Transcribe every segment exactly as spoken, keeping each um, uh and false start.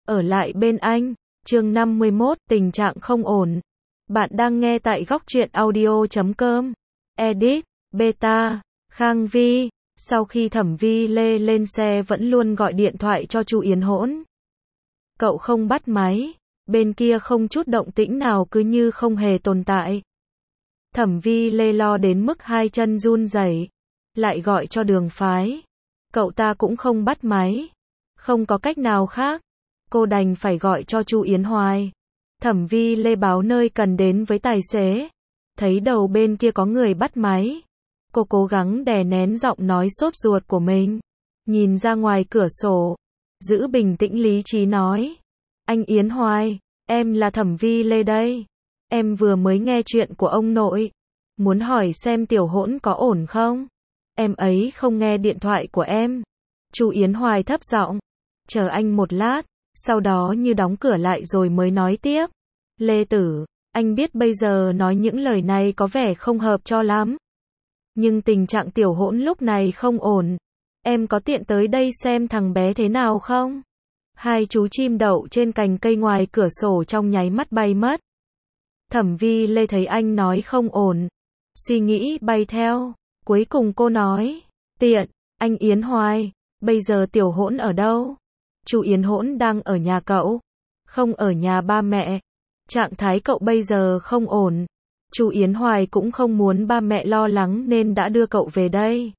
ở lại bên anh. Chương năm mươi mốt, tình trạng không ổn. Bạn đang nghe tại góc truyện audio chấm com. Edit, Beta, Khang Vi. Sau khi Thẩm Vi Lê lên xe vẫn luôn gọi điện thoại cho Chu Yến Hỗn. Cậu không bắt máy, bên kia không chút động tĩnh nào, cứ như không hề tồn tại. Thẩm Vi Lê lo đến mức hai chân run rẩy, lại gọi cho Đường Phái. Cậu ta cũng không bắt máy. Không có cách nào khác, cô đành phải gọi cho Chu Yến Hoài. Thẩm Vi Lê báo nơi cần đến với tài xế. Thấy đầu bên kia có người bắt máy, cô cố gắng đè nén giọng nói sốt ruột của mình, nhìn ra ngoài cửa sổ, giữ bình tĩnh lý trí nói: "Anh Yến Hoài, em là Thẩm Vi Lê đây. Em vừa mới nghe chuyện của ông nội, muốn hỏi xem Tiểu Hỗn có ổn không? Em ấy không nghe điện thoại của em." Chu Yến Hoài thấp giọng: "Chờ anh một lát." Sau đó như đóng cửa lại rồi mới nói tiếp: "Lê Tử, anh biết bây giờ nói những lời này có vẻ không hợp cho lắm, nhưng tình trạng Tiểu Hỗn lúc này không ổn. Em có tiện tới đây xem thằng bé thế nào không?" Hai chú chim đậu trên cành cây ngoài cửa sổ trong nháy mắt bay mất. Thẩm Vi Lê thấy anh nói không ổn, suy nghĩ bay theo. Cuối cùng cô nói: "Tiện, anh Yến Hoài, bây giờ Tiểu Hỗn ở đâu?" "Chu Yến Hỗn đang ở nhà cậu, không ở nhà ba mẹ. Trạng thái cậu bây giờ không ổn. Chu Yến Hoài cũng không muốn ba mẹ lo lắng nên đã đưa cậu về đây.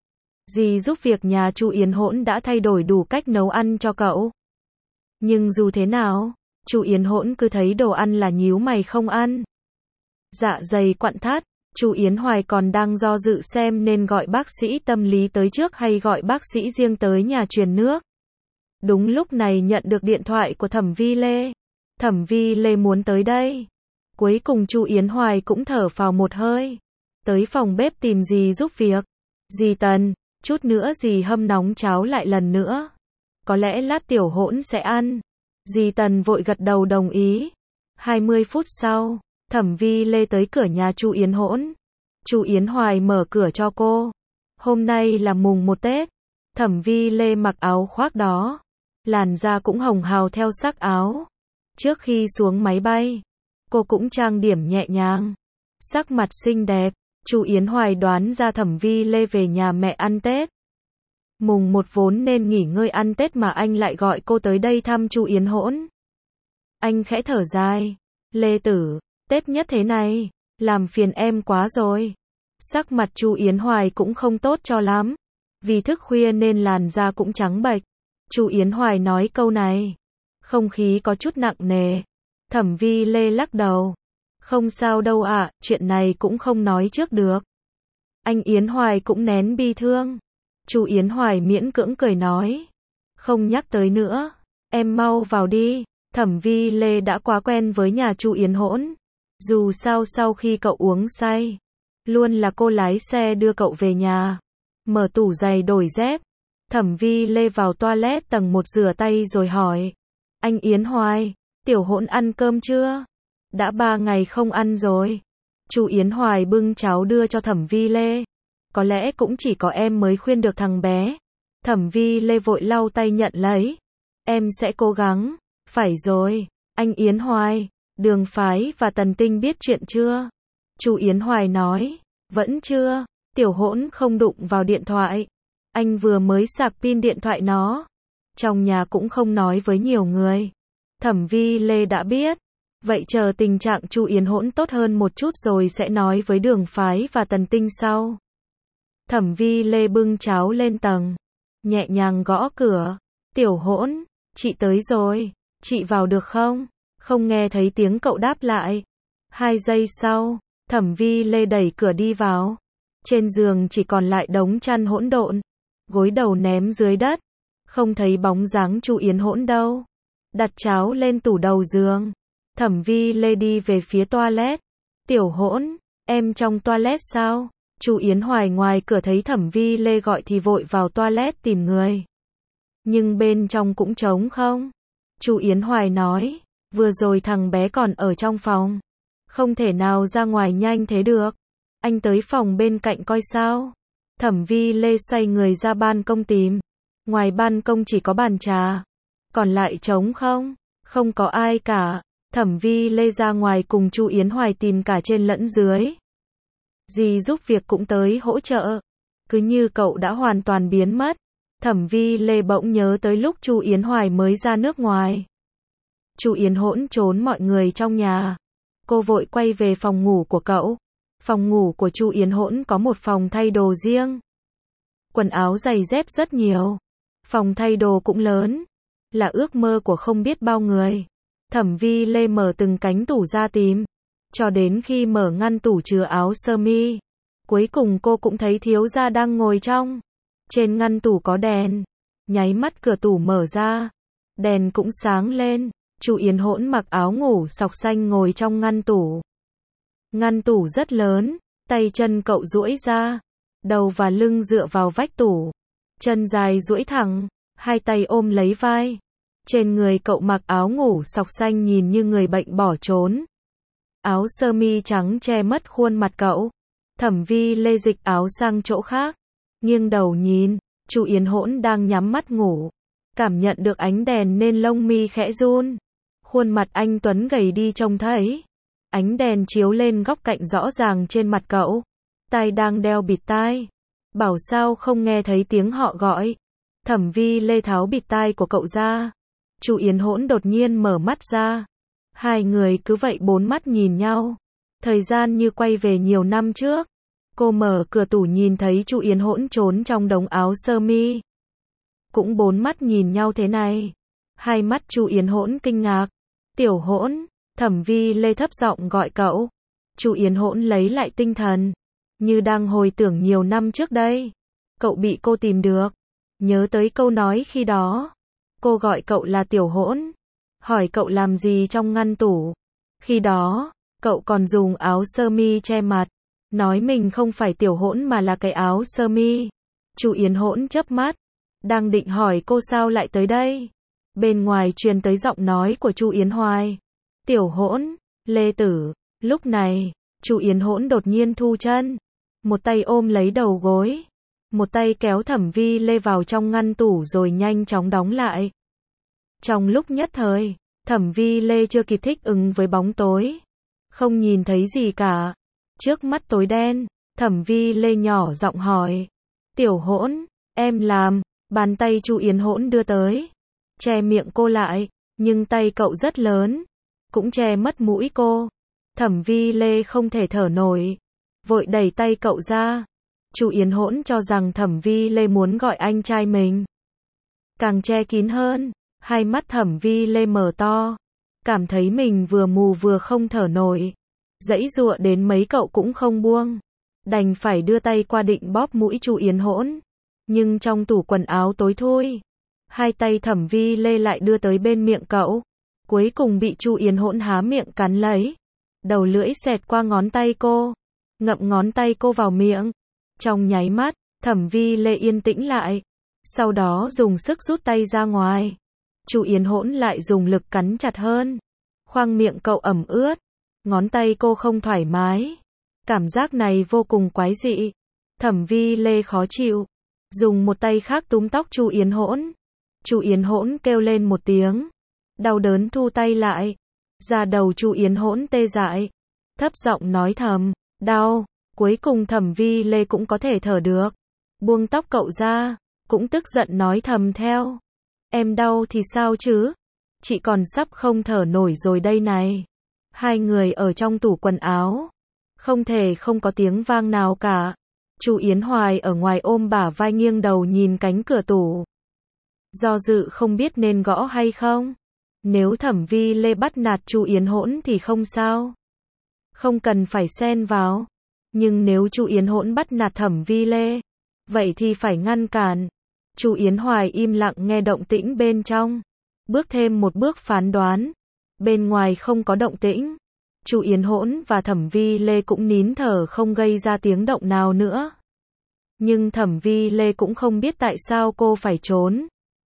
Dì giúp việc nhà Chu Yến Hỗn đã thay đổi đủ cách nấu ăn cho cậu. Nhưng dù thế nào, Chu Yến Hỗn cứ thấy đồ ăn là nhíu mày không ăn. Dạ dày quặn thắt." Chu Yến Hoài còn đang do dự xem nên gọi bác sĩ tâm lý tới trước hay gọi bác sĩ riêng tới nhà truyền nước. Đúng lúc này nhận được điện thoại của Thẩm Vi Lê. Thẩm Vi Lê muốn tới đây. Cuối cùng Chu Yến Hoài cũng thở phào một hơi, tới phòng bếp tìm dì giúp việc. "Dì Tần, chút nữa dì hâm nóng cháo lại lần nữa. Có lẽ lát Tiểu Hỗn sẽ ăn." Dì Tần vội gật đầu đồng ý. hai mươi phút sau, Thẩm Vi Lê tới cửa nhà Chu Yến Hỗn. Chu Yến Hoài mở cửa cho cô. Hôm nay là mùng một Tết. Thẩm Vi Lê mặc áo khoác đó, làn da cũng hồng hào theo sắc áo. Trước khi xuống máy bay, cô cũng trang điểm nhẹ nhàng, sắc mặt xinh đẹp. Chu Yến Hoài đoán ra Thẩm Vi Lê về nhà mẹ ăn Tết. Mùng một vốn nên nghỉ ngơi ăn Tết mà anh lại gọi cô tới đây thăm Chu Yến Hỗn. Anh khẽ thở dài: "Lê Tử, Tết nhất thế này, làm phiền em quá rồi." Sắc mặt Chu Yến Hoài cũng không tốt cho lắm, vì thức khuya nên làn da cũng trắng bệch. Chu Yến Hoài nói câu này, không khí có chút nặng nề. Thẩm Vi Lê lắc đầu: "Không sao đâu ạ, chuyện này cũng không nói trước được." Anh Yến Hoài cũng nén bi thương. Chu Yến Hoài miễn cưỡng cười nói: "Không nhắc tới nữa, em mau vào đi." Thẩm Vi Lê đã quá quen với nhà Chu Yến Hỗn. Dù sao sau khi cậu uống say, luôn là cô lái xe đưa cậu về nhà. Mở tủ giày đổi dép, Thẩm Vi Lê vào toilet tầng một rửa tay rồi hỏi: "Anh Yến Hoài, Tiểu Hỗn ăn cơm chưa?" "Đã ba ngày không ăn rồi." Chu Yến Hoài bưng cháo đưa cho Thẩm Vi Lê. "Có lẽ cũng chỉ có em mới khuyên được thằng bé." Thẩm Vi Lê vội lau tay nhận lấy. "Em sẽ cố gắng." "Phải rồi, anh Yến Hoài, Đường Phái và Tần Tinh biết chuyện chưa?" Chu Yến Hoài nói: "Vẫn chưa, Tiểu Hỗn không đụng vào điện thoại. Anh vừa mới sạc pin điện thoại nó. Trong nhà cũng không nói với nhiều người." Thẩm Vi Lê đã biết. Vậy chờ tình trạng Chu Yến Hỗn tốt hơn một chút rồi sẽ nói với Đường Phái và Tần Tinh sau. Thẩm Vi Lê bưng cháo lên tầng, nhẹ nhàng gõ cửa. "Tiểu Hỗn, chị tới rồi, chị vào được không?" Không nghe thấy tiếng cậu đáp lại. Hai giây sau, Thẩm Vi Lê đẩy cửa đi vào. Trên giường chỉ còn lại đống chăn hỗn độn, gối đầu ném dưới đất, không thấy bóng dáng Chu Yến Hỗn đâu. Đặt cháo lên tủ đầu giường, Thẩm Vi Lê đi về phía toilet. "Tiểu Hỗn, em trong toilet sao?" Chu Yến Hoài ngoài cửa thấy Thẩm Vi Lê gọi thì vội vào toilet tìm người. Nhưng bên trong cũng trống không. Chu Yến Hoài nói: "Vừa rồi thằng bé còn ở trong phòng, không thể nào ra ngoài nhanh thế được. Anh tới phòng bên cạnh coi sao." Thẩm Vi Lê xoay người ra ban công tìm. Ngoài ban công chỉ có bàn trà. Còn lại trống không, không có ai cả. Thẩm Vi Lê ra ngoài cùng Chu Yến Hoài tìm cả trên lẫn dưới. Dì giúp việc cũng tới hỗ trợ. Cứ như cậu đã hoàn toàn biến mất. Thẩm Vi Lê bỗng nhớ tới lúc Chu Yến Hoài mới ra nước ngoài. Chu Yến Hỗn trốn mọi người trong nhà. Cô vội quay về phòng ngủ của cậu. Phòng ngủ của Chu Yến Hỗn có một phòng thay đồ riêng. Quần áo giày dép rất nhiều. Phòng thay đồ cũng lớn. Là ước mơ của không biết bao người. Thẩm Vi Lê mở từng cánh tủ ra tìm. Cho đến khi mở ngăn tủ chứa áo sơ mi. Cuối cùng cô cũng thấy thiếu gia đang ngồi trong. Trên ngăn tủ có đèn. Nháy mắt cửa tủ mở ra. Đèn cũng sáng lên. Chu Yến Hỗn mặc áo ngủ sọc xanh ngồi trong ngăn tủ. Ngăn tủ rất lớn. Tay chân cậu duỗi ra. Đầu và lưng dựa vào vách tủ. Chân dài duỗi thẳng. Hai tay ôm lấy vai. Trên người cậu mặc áo ngủ sọc xanh nhìn như người bệnh bỏ trốn. Áo sơ mi trắng che mất khuôn mặt cậu. Thẩm Vi Lê dịch áo sang chỗ khác. Nghiêng đầu nhìn. Chu Yến Hỗn đang nhắm mắt ngủ. Cảm nhận được ánh đèn nên lông mi khẽ run. Khuôn mặt anh tuấn gầy đi trông thấy. Ánh đèn chiếu lên góc cạnh rõ ràng trên mặt cậu. Tai đang đeo bịt tai. Bảo sao không nghe thấy tiếng họ gọi. Thẩm Vi Lê tháo bịt tai của cậu ra. Chu Yến Hỗn đột nhiên mở mắt ra. Hai người cứ vậy bốn mắt nhìn nhau. Thời gian như quay về nhiều năm trước. Cô mở cửa tủ nhìn thấy Chu Yến Hỗn trốn trong đống áo sơ mi. Cũng bốn mắt nhìn nhau thế này. Hai mắt Chu Yến Hỗn kinh ngạc. Tiểu Hỗn, Thẩm Vi Lê thấp giọng gọi cậu. Chu Yến Hỗn lấy lại tinh thần. Như đang hồi tưởng nhiều năm trước đây. Cậu bị cô tìm được. Nhớ tới câu nói khi đó. Cô gọi cậu là Tiểu Hỗn. Hỏi cậu làm gì trong ngăn tủ. Khi đó, cậu còn dùng áo sơ mi che mặt. Nói mình không phải Tiểu Hỗn mà là cái áo sơ mi. Chu Yến Hỗn chớp mắt. Đang định hỏi cô sao lại tới đây. Bên ngoài truyền tới giọng nói của Chu Yến Hoài. Tiểu Hỗn, Lê Tử. Lúc này, Chu Yến Hỗn đột nhiên thu chân. Một tay ôm lấy đầu gối. Một tay kéo Thẩm Vi Lê vào trong ngăn tủ rồi nhanh chóng đóng lại. Trong lúc nhất thời, Thẩm Vi Lê chưa kịp thích ứng với bóng tối. Không nhìn thấy gì cả. Trước mắt tối đen, Thẩm Vi Lê nhỏ giọng hỏi. Tiểu Hỗn, em làm. Bàn tay Chu Yến Hỗn đưa tới. Che miệng cô lại, nhưng tay cậu rất lớn. Cũng che mất mũi cô. Thẩm Vi Lê không thể thở nổi. Vội đẩy tay cậu ra. Chu Yến Hỗn cho rằng Thẩm Vi Lê muốn gọi anh trai mình. Càng che kín hơn. Hai mắt Thẩm Vi Lê mở to. Cảm thấy mình vừa mù vừa không thở nổi. Giãy giụa đến mấy cậu cũng không buông. Đành phải đưa tay qua định bóp mũi Chu Yến Hỗn. Nhưng trong tủ quần áo tối thui. Hai tay Thẩm Vi Lê lại đưa tới bên miệng cậu. Cuối cùng bị Chu Yến Hỗn há miệng cắn lấy. Đầu lưỡi xẹt qua ngón tay cô. Ngậm ngón tay cô vào miệng. Trong nháy mắt, Thẩm Vi Lê yên tĩnh lại. Sau đó dùng sức rút tay ra ngoài. Chu Yến Hỗn lại dùng lực cắn chặt hơn. Khoang miệng cậu ẩm ướt. Ngón tay cô không thoải mái. Cảm giác này vô cùng quái dị. Thẩm Vi Lê khó chịu. Dùng một tay khác túm tóc Chu Yến Hỗn. Chu Yến Hỗn kêu lên một tiếng. Đau đớn thu tay lại. Da đầu Chu Yến Hỗn tê dại. Thấp giọng nói thầm. Đau. Cuối cùng Thẩm Vi Lê cũng có thể thở được. Buông tóc cậu ra. Cũng tức giận nói thầm theo. Em đau thì sao chứ? Chị còn sắp không thở nổi rồi đây này. Hai người ở trong tủ quần áo. Không thể không có tiếng vang nào cả. Chu Yến Hoài ở ngoài ôm bả vai nghiêng đầu nhìn cánh cửa tủ. Do dự không biết nên gõ hay không. Nếu Thẩm Vi Lê bắt nạt Chu Yến Hỗn thì không sao. Không cần phải xen vào. Nhưng nếu Chu Yến Hỗn bắt nạt Thẩm Vi Lê, vậy thì phải ngăn cản. Chu Yến Hoài im lặng nghe động tĩnh bên trong. Bước thêm một bước phán đoán. Bên ngoài không có động tĩnh. Chu Yến Hỗn và Thẩm Vi Lê cũng nín thở không gây ra tiếng động nào nữa. Nhưng Thẩm Vi Lê cũng không biết tại sao cô phải trốn.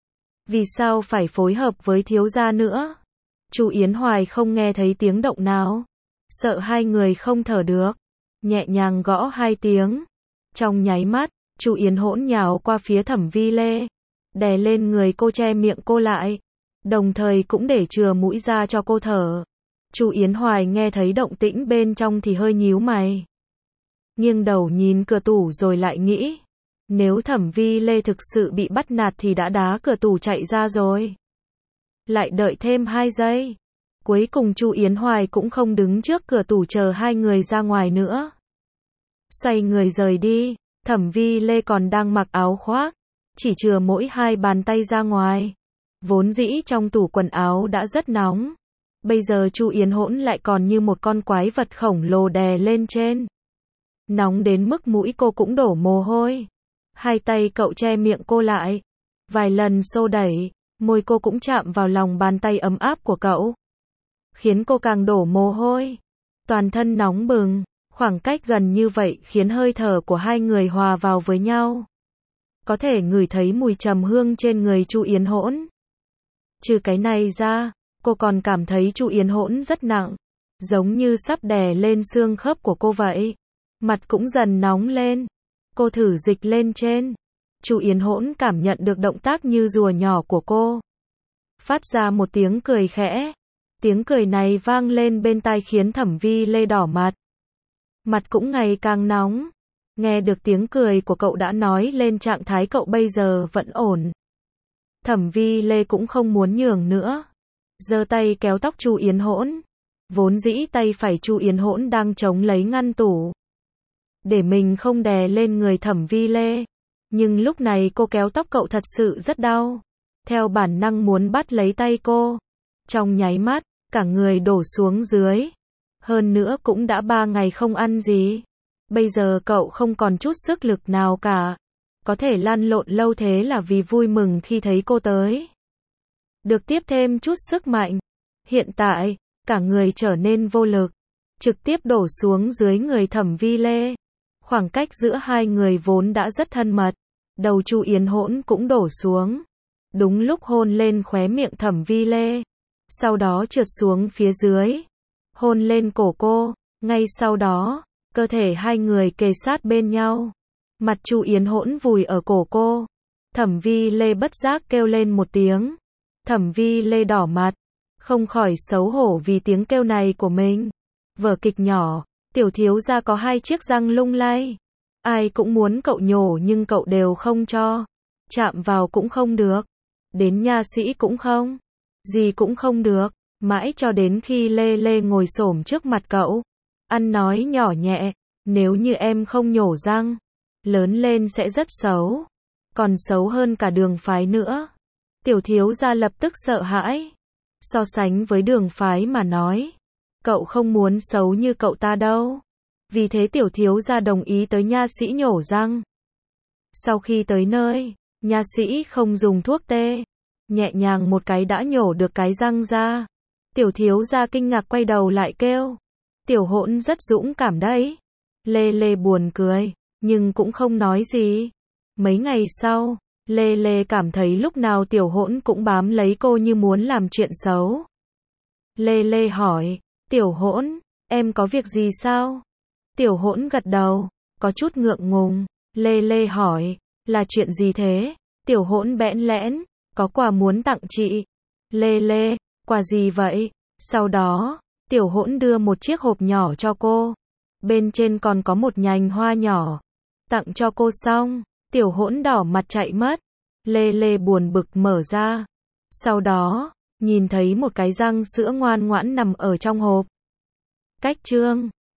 Vì sao phải phối hợp với thiếu gia nữa. Chu Yến Hoài không nghe thấy tiếng động nào. Sợ hai người không thở được. Nhẹ nhàng gõ hai tiếng. Trong nháy mắt, Chu Yến Hỗn nhào qua phía Thẩm Vi Lê. Đè lên người cô che miệng cô lại. đồng thời cũng để chừa mũi ra cho cô thở. Chu Yến Hoài nghe thấy động tĩnh bên trong thì hơi nhíu mày. Nghiêng đầu nhìn cửa tủ rồi lại nghĩ, nếu Thẩm Vi Lê thực sự bị bắt nạt thì đã đá cửa tủ chạy ra rồi. Lại đợi thêm hai giây. Cuối cùng Chu Yến Hoài cũng không đứng trước cửa tủ chờ hai người ra ngoài nữa. Xoay người rời đi, Thẩm Vi Lê còn đang mặc áo khoác, chỉ chừa mỗi hai bàn tay ra ngoài. Vốn dĩ trong tủ quần áo đã rất nóng. Bây giờ Chu Yến Hỗn lại còn như một con quái vật khổng lồ đè lên trên. Nóng đến mức mũi cô cũng đổ mồ hôi. Hai tay cậu che miệng cô lại. Vài lần xô đẩy, môi cô cũng chạm vào lòng bàn tay ấm áp của cậu. Khiến cô càng đổ mồ hôi. Toàn thân nóng bừng, khoảng cách gần như vậy khiến hơi thở của hai người hòa vào với nhau. Có thể ngửi thấy mùi trầm hương trên người Chu Yến Hỗn. Trừ cái này ra, cô còn cảm thấy Chu Yến Hỗn rất nặng, giống như sắp đè lên xương khớp của cô vậy. Mặt cũng dần nóng lên. Cô thử dịch lên trên. Chu Yến Hỗn cảm nhận được động tác như rùa nhỏ của cô. Phát ra một tiếng cười khẽ. Tiếng cười này vang lên bên tai khiến Thẩm Vi Lê đỏ mặt. Mặt cũng ngày càng nóng. Nghe được tiếng cười của cậu đã nói lên trạng thái cậu bây giờ vẫn ổn. Thẩm Vi Lê cũng không muốn nhường nữa. Giơ tay kéo tóc Chu Yến Hỗn. Vốn dĩ tay phải Chu Yến Hỗn đang chống lấy ngăn tủ, để mình không đè lên người Thẩm Vi Lê. Nhưng lúc này cô kéo tóc cậu thật sự rất đau. Theo bản năng muốn bắt lấy tay cô. Trong nháy mắt, cả người đổ xuống dưới. Hơn nữa cũng đã ba ngày không ăn gì. Bây giờ cậu không còn chút sức lực nào cả. Có thể lăn lộn lâu thế là vì vui mừng khi thấy cô tới. Được tiếp thêm chút sức mạnh. Hiện tại, cả người trở nên vô lực. Trực tiếp đổ xuống dưới người Thẩm Vi Lê. Khoảng cách giữa hai người vốn đã rất thân mật. Đầu Chu Yến Hỗn cũng đổ xuống. Đúng lúc hôn lên khóe miệng Thẩm Vi Lê. Sau đó trượt xuống phía dưới. Hôn lên cổ cô. Ngay sau đó, cơ thể hai người kề sát bên nhau. Mặt Chu Yến Hỗn vùi ở cổ cô. Thẩm Vi Lê bất giác kêu lên một tiếng. Thẩm Vi Lê đỏ mặt. Không khỏi xấu hổ vì tiếng kêu này của mình. Vở kịch nhỏ, tiểu thiếu gia có hai chiếc răng lung lay. Ai cũng muốn cậu nhổ nhưng cậu đều không cho. Chạm vào cũng không được. Đến nha sĩ cũng không. Gì cũng không được. Mãi cho đến khi Lê Lê ngồi xổm trước mặt cậu. Ăn nói nhỏ nhẹ. Nếu như em không nhổ răng, lớn lên sẽ rất xấu. Còn xấu hơn cả Đường Phái nữa. Tiểu thiếu gia lập tức sợ hãi. So sánh với Đường Phái mà nói, cậu không muốn xấu như cậu ta đâu. Vì thế tiểu thiếu gia đồng ý tới nha sĩ nhổ răng. Sau khi tới nơi, nha sĩ không dùng thuốc tê. Nhẹ nhàng một cái đã nhổ được cái răng ra. Tiểu thiếu gia kinh ngạc quay đầu lại kêu. Tiểu Hỗn rất dũng cảm đấy. Lê Lê buồn cười, nhưng cũng không nói gì. Mấy ngày sau, Lê Lê cảm thấy lúc nào Tiểu Hỗn cũng bám lấy cô như muốn làm chuyện xấu. Lê Lê hỏi, Tiểu Hỗn, em có việc gì sao? Tiểu Hỗn gật đầu, có chút ngượng ngùng. Lê Lê hỏi, là chuyện gì thế? Tiểu Hỗn bẽn lẽn, có quà muốn tặng chị. Lê Lê, quà gì vậy? Sau đó, Tiểu Hỗn đưa một chiếc hộp nhỏ cho cô. Bên trên còn có một nhành hoa nhỏ. Tặng cho cô xong, Tiểu Hỗn đỏ mặt chạy mất. Lê Lê buồn bực mở ra. Sau đó, nhìn thấy một cái răng sữa ngoan ngoãn nằm ở trong hộp. Cách chương